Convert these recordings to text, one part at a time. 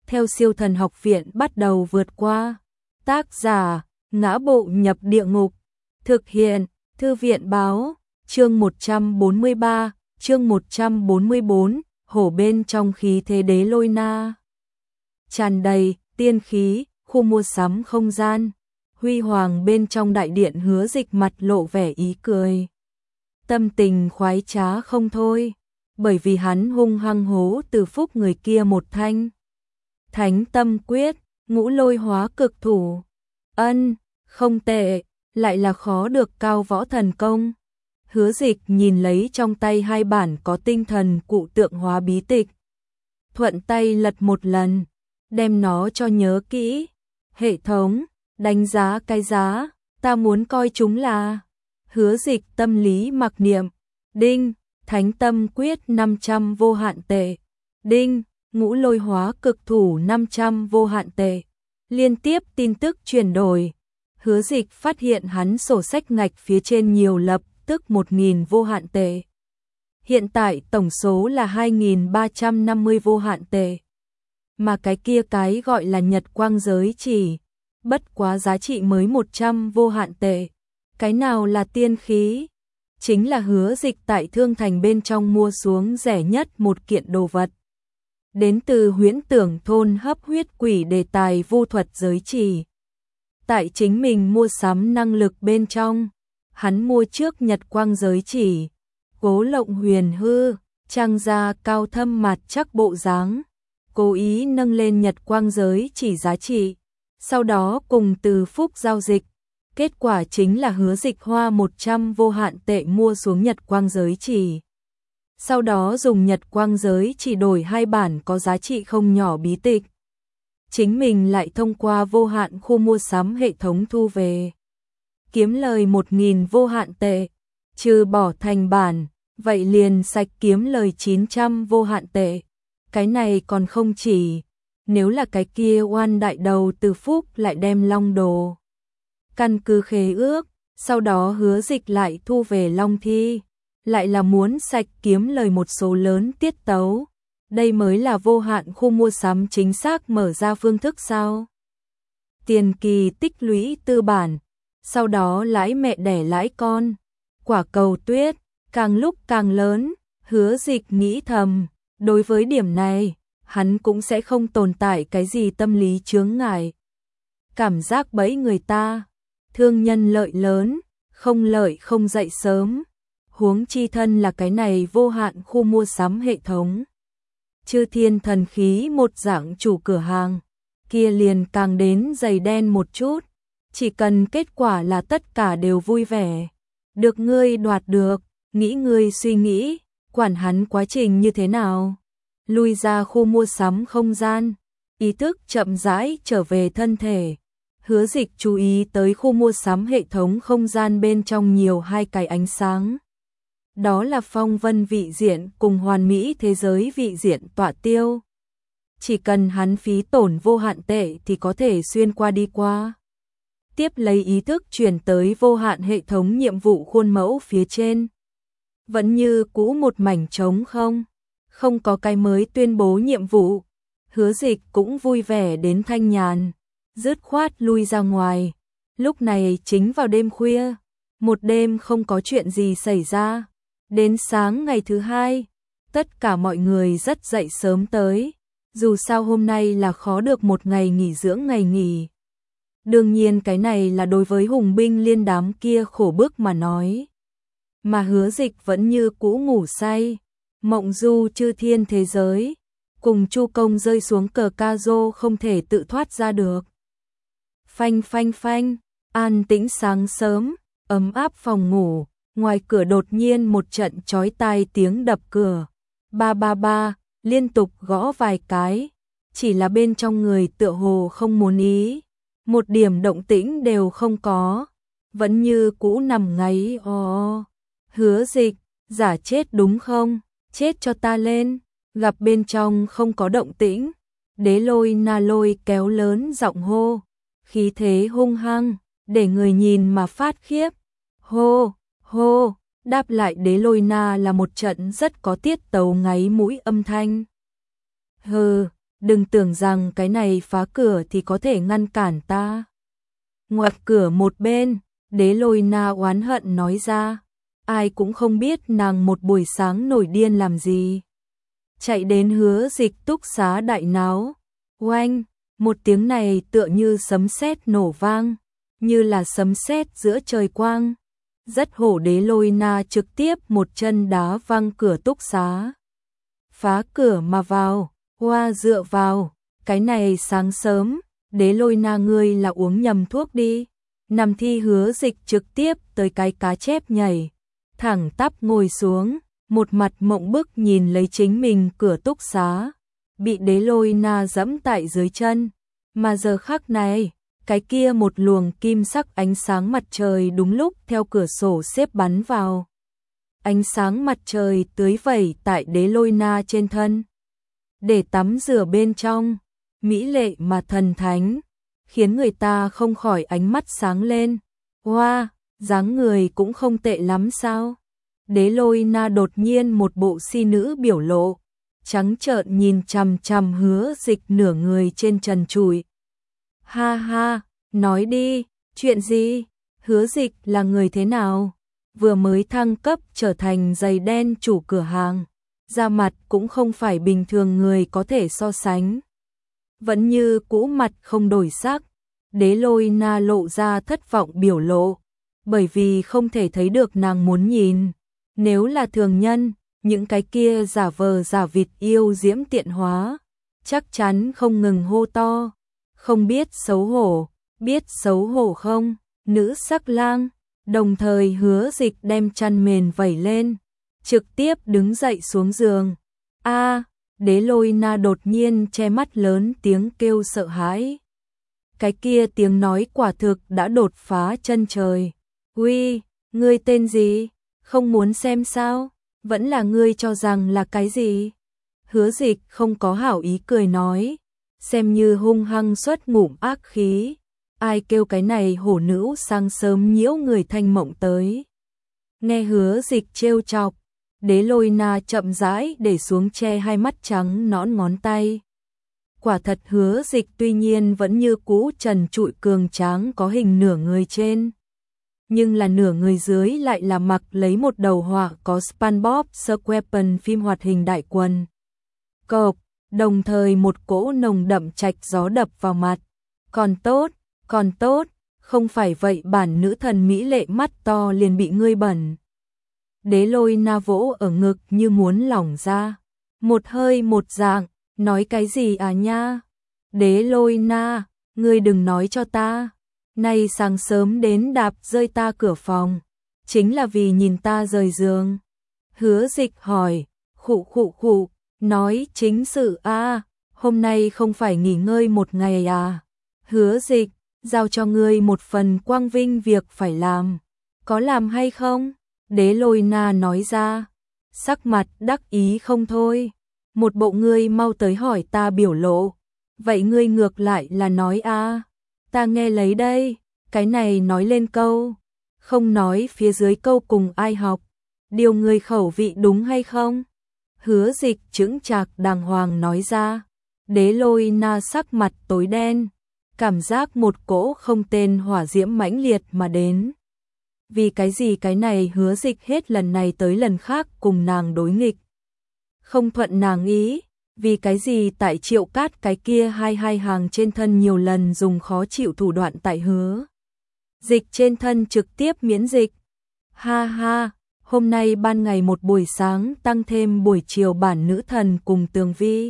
theo Siêu Thần Học Viện bắt đầu vượt qua. Tác giả: Ngã Bộ Nhập Địa Ngục. Thực hiện: Thư viện báo. Chương 143, chương 144, hổ bên trong khí thế đế lôi na. Tràn đầy tiên khí, khu mua sắm không gian. Huy hoàng bên trong đại điện, Hứa Dịch mặt lộ vẻ ý cười. Tâm tình khoái trá không thôi, bởi vì hắn hung hăng hố Từ Phúc người kia một thanh Thánh Tâm Quyết, Ngũ Lôi Hóa Cực Thủ. Không tệ, lại là khó được cao võ thần công. Hứa Dịch nhìn lấy trong tay hai bản có tinh thần cụ tượng hóa bí tịch, thuận tay lật một lần, đem nó cho nhớ kỹ. Hệ thống, đánh giá cái giá, ta muốn coi chúng là. Hứa Dịch tâm lý mặc niệm. Đinh, Thánh Tâm Quyết 500 vô hạn tệ. Đinh, Ngũ Lôi Hóa Cực Thủ 500 vô hạn tệ. Liên tiếp tin tức chuyển đổi. Hứa Dịch phát hiện hắn sổ sách ngạch phía trên nhiều lập tức 1.000 vô hạn tệ. Hiện tại tổng số là 2.350 vô hạn tệ. Mà cái kia cái gọi là Nhật Quang Giới Chỉ, bất quá giá trị mới 100 vô hạn tệ. Cái nào là tiên khí? Chính là Hứa Dịch tại Thương Thành bên trong mua xuống rẻ nhất một kiện đồ vật. Đến từ Huyễn Tưởng thôn hấp huyết quỷ đề tài vu thuật giới chỉ. Tại chính mình mua sắm năng lực bên trong, hắn mua trước Nhật Quang Giới Chỉ, cố lộng huyền hư, trang ra cao thâm mặt chắc bộ dáng, cố ý nâng lên Nhật Quang Giới Chỉ giá trị, sau đó cùng Từ Phúc giao dịch. Kết quả chính là Hứa Dịch hoa 100 vô hạn tệ mua xuống Nhật Quang Giới Chỉ. Sau đó dùng Nhật Quang Giới Chỉ đổi hai bản có giá trị không nhỏ bí tịch. Chính mình lại thông qua vô hạn khu mua sắm hệ thống thu về. Kiếm lời 1.000 vô hạn tệ, trừ bỏ thành bản, vậy liền sạch kiếm lời 900 vô hạn tệ. Cái này còn không chỉ, nếu là cái kia oan đại đầu Từ Phúc lại đem Long Đồ. Căn cứ khế ước, sau đó Hứa Dịch lại thu về Long Thi, lại là muốn sạch kiếm lời một số lớn tiết tấu. Đây mới là vô hạn khu mua sắm chính xác mở ra phương thức sao? Tiền kỳ tích lũy tư bản, sau đó lãi mẹ đẻ lãi con, quả cầu tuyết, càng lúc càng lớn. Hứa Dịch nghĩ thầm, đối với điểm này, hắn cũng sẽ không tồn tại cái gì tâm lý chướng ngại. Cảm giác bẫy người ta, thương nhân lợi lớn, không lợi không dậy sớm. Huống chi thân là cái này vô hạn khu mua sắm hệ thống. Chư thiên thần khí một dạng chủ cửa hàng, kia liền càng đến dày đen một chút. Chỉ cần kết quả là tất cả đều vui vẻ. Được ngươi đoạt được, nghĩ ngươi suy nghĩ, quản hắn quá trình như thế nào. Lui ra khu mua sắm không gian, ý thức chậm rãi trở về thân thể. Hứa Dịch chú ý tới khu mua sắm hệ thống không gian bên trong nhiều hai cái ánh sáng. Đó là phong vân vị diện cùng hoàn mỹ thế giới vị diện tọa tiêu. Chỉ cần hắn phí tổn vô hạn tệ thì có thể xuyên qua đi qua. Tiếp lấy ý thức chuyển tới vô hạn hệ thống nhiệm vụ khuôn mẫu phía trên. Vẫn như cũ một mảnh trống không có cái mới tuyên bố nhiệm vụ. Hứa Dịch cũng vui vẻ đến thanh nhàn, dứt khoát lui ra ngoài. Lúc này chính vào đêm khuya, một đêm không có chuyện gì xảy ra. Đến sáng ngày thứ hai, tất cả mọi người rất dậy sớm tới, dù sao hôm nay là khó được một ngày nghỉ dưỡng ngày nghỉ. Đương nhiên cái này là đối với hùng binh liên đám kia khổ bức mà nói. Mà Hứa Dịch vẫn như cũ ngủ say, mộng du chư thiên thế giới, cùng Chu Công rơi xuống cờ ca rô không thể tự thoát ra được. Phanh phanh phanh, an tĩnh sáng sớm, ấm áp phòng ngủ. Ngoài cửa đột nhiên một trận chói tai tiếng đập cửa. Ba ba ba, liên tục gõ vài cái. Chỉ là bên trong người tựa hồ không muốn ý. Một điểm động tĩnh đều không có. Vẫn như cũ nằm ngáy o. Hứa Dịch, giả chết đúng không? Chết cho ta lên. Gặp bên trong không có động tĩnh. Đế Lôi Na Lôi kéo lớn giọng hô. Khí thế hung hăng, để người nhìn mà phát khiếp. Hô! Hô, đáp lại Đế Lôi Na là một trận rất có tiết tấu ngáy mũi âm thanh. Hừ, đừng tưởng rằng cái này phá cửa thì có thể ngăn cản ta. Ngoặt cửa một bên, Đế Lôi Na oán hận nói ra, ai cũng không biết nàng một buổi sáng nổi điên làm gì. Chạy đến Hứa Dịch túc xá đại náo, oanh, một tiếng này tựa như sấm sét nổ vang, như là sấm sét giữa trời quang. Rất hổ, Đế Lôi Na trực tiếp một chân đá văng cửa túc xá. Phá cửa mà vào, hoa dựa vào, cái này sáng sớm, Đế Lôi Na ngươi là uống nhầm thuốc đi. Nằm thi Hứa Dịch trực tiếp tới cái cá chép nhảy, thẳng tắp ngồi xuống, một mặt mộng bức nhìn lấy chính mình cửa túc xá, bị Đế Lôi Na giẫm tại dưới chân. Mà giờ khắc này, cái kia một luồng kim sắc ánh sáng mặt trời đúng lúc theo cửa sổ xếp bắn vào. Ánh sáng mặt trời tưới vẩy tại Đế Lôi Na trên thân, để tắm rửa bên trong, mỹ lệ mà thần thánh, khiến người ta không khỏi ánh mắt sáng lên. Hoa, dáng người cũng không tệ lắm sao? Đế Lôi Na đột nhiên một bộ si nữ biểu lộ, trắng trợn nhìn chằm chằm Hứa Dịch nửa người trên trần trụi. Ha ha, nói đi, chuyện gì? Hứa Dịch là người thế nào? Vừa mới thăng cấp trở thành giày đen chủ cửa hàng, da mặt cũng không phải bình thường người có thể so sánh. Vẫn như cũ mặt không đổi sắc, Đế Lôi Na lộ ra thất vọng biểu lộ, bởi vì không thể thấy được nàng muốn nhìn. Nếu là thường nhân, những cái kia giả vờ giả vịt yêu diễm tiện hóa, chắc chắn không ngừng hô to, không biết xấu hổ, biết xấu hổ không, nữ sắc lang. Đồng thời Hứa Dịch đem chăn mền vẩy lên, trực tiếp đứng dậy xuống giường. A, Đế Lôi Na đột nhiên che mắt lớn tiếng kêu sợ hãi. Cái kia tiếng nói quả thực đã đột phá chân trời. Uy, ngươi tên gì? Không muốn xem sao? Vẫn là ngươi cho rằng là cái gì? Hứa Dịch không có hảo ý cười nói, xem như hung hăng xuất ngụm ác khí. Ai kêu cái này hổ nữ sáng sớm nhiễu người thanh mộng tới. Nghe Hứa Dịch trêu chọc, Đế Lôi Na chậm rãi để xuống che hai mắt trắng nõn ngón tay. Quả thật Hứa Dịch tuy nhiên vẫn như cũ trần trụi cường tráng có hình nửa người trên, nhưng là nửa người dưới lại là mặc lấy một đầu họa có SpongeBob SquarePants phim hoạt hình đại quần. Cộp, đồng thời một cỗ nồng đậm trạch gió đập vào mặt. Còn tốt, không phải vậy bản nữ thần mỹ lệ mắt to liền bị ngươi bẩn. Đế Lôi Na vỗ ở ngực như muốn lỏng ra. Một hơi một dạng, nói cái gì à nha? Đế Lôi Na, ngươi đừng nói cho ta. Nay sáng sớm đến đạp rơi ta cửa phòng, chính là vì nhìn ta rời giường. Hứa Dịch hỏi, khụ, nói chính sự a, hôm nay không phải nghỉ ngơi một ngày à? Hứa Dịch, giao cho ngươi một phần quang vinh việc phải làm, có làm hay không? Đế Lôi Na nói ra, sắc mặt đắc ý không thôi. Một bộ ngươi mau tới hỏi ta biểu lộ, vậy ngươi ngược lại là nói a, ta nghe lấy đây, cái này nói lên câu, không nói phía dưới câu cùng ai học, điều ngươi khẩu vị đúng hay không? Hứa Dịch chững chạc đàng hoàng nói ra. Đế Lôi Na sắc mặt tối đen, cảm giác một cỗ không tên hỏa diễm mãnh liệt mà đến. Vì cái gì cái này Hứa Dịch hết lần này tới lần khác cùng nàng đối nghịch, không thuận nàng ý? Vì cái gì tại Triệu Cát cái kia hai hàng trên thân nhiều lần dùng khó chịu thủ đoạn tại Hứa Dịch trên thân trực tiếp miễn dịch? Ha ha, hôm nay ban ngày một buổi sáng tăng thêm buổi chiều bản nữ thần cùng Tường Vi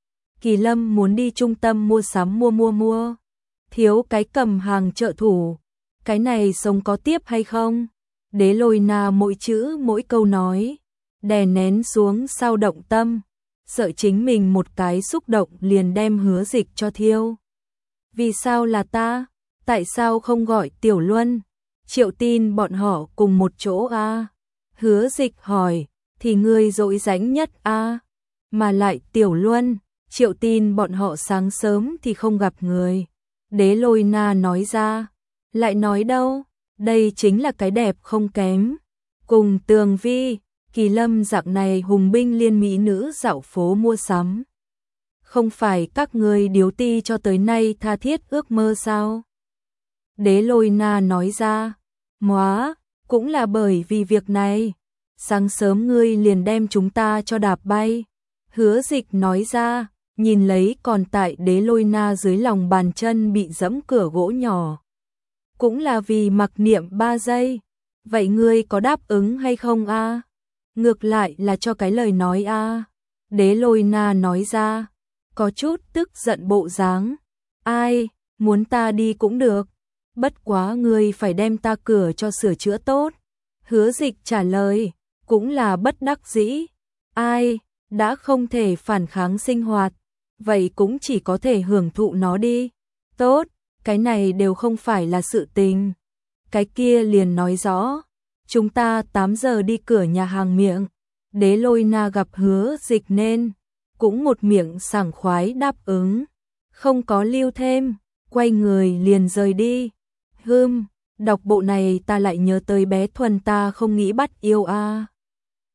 Kỳ Lâm muốn đi trung tâm mua sắm mua. Thiếu cái cầm hàng trợ thủ, cái này sống có tiếp hay không? Đế Lôi Na mỗi chữ mỗi câu nói, đè nén xuống sao động tâm, sợ chính mình một cái xúc động liền đem Hứa Dịch cho thiêu. Vì sao là ta? Tại sao không gọi Tiểu Luân, Triệu Tin bọn họ cùng một chỗ a? Hứa Dịch hỏi, thì ngươi dỗi dánh nhất a, mà lại Tiểu Luân, Triệu Tin bọn họ sáng sớm thì không gặp người. Đế Lôi Na nói ra, lại nói đâu, đây chính là cái đẹp không kém. Cùng Tường Vi Kỳ Lâm dạng này hùng binh liên mỹ nữ dạo phố mua sắm, không phải các ngươi điếu ti cho tới nay tha thiết ước mơ sao? Đế Lôi Na nói ra, móa, cũng là bởi vì việc này, sáng sớm ngươi liền đem chúng ta cho đạp bay. Hứa Dịch nói ra, nhìn lấy còn tại Đế Lôi Na dưới lòng bàn chân bị dẫm cửa gỗ nhỏ. Cũng là vì mặc niệm 3 giây. Vậy ngươi có đáp ứng hay không a? Ngược lại là cho cái lời nói a. Đế Lôi Na nói ra, có chút tức giận bộ dáng. Ai, muốn ta đi cũng được. Bất quá ngươi phải đem ta cửa cho sửa chữa tốt. Hứa Dịch trả lời, cũng là bất đắc dĩ. Ai, đã không thể phản kháng sinh hoạt, vậy cũng chỉ có thể hưởng thụ nó đi. Tốt, cái này đều không phải là sự tình. Cái kia liền nói rõ, chúng ta 8 giờ đi cửa nhà hàng miệng. Đế Lôi Na gặp Hứa Dịch nên cũng một miệng sảng khoái đáp ứng, không có lưu thêm, quay người liền rời đi. Đọc bộ này ta lại nhớ tới bé Thuần ta không nghĩ bắt yêu a.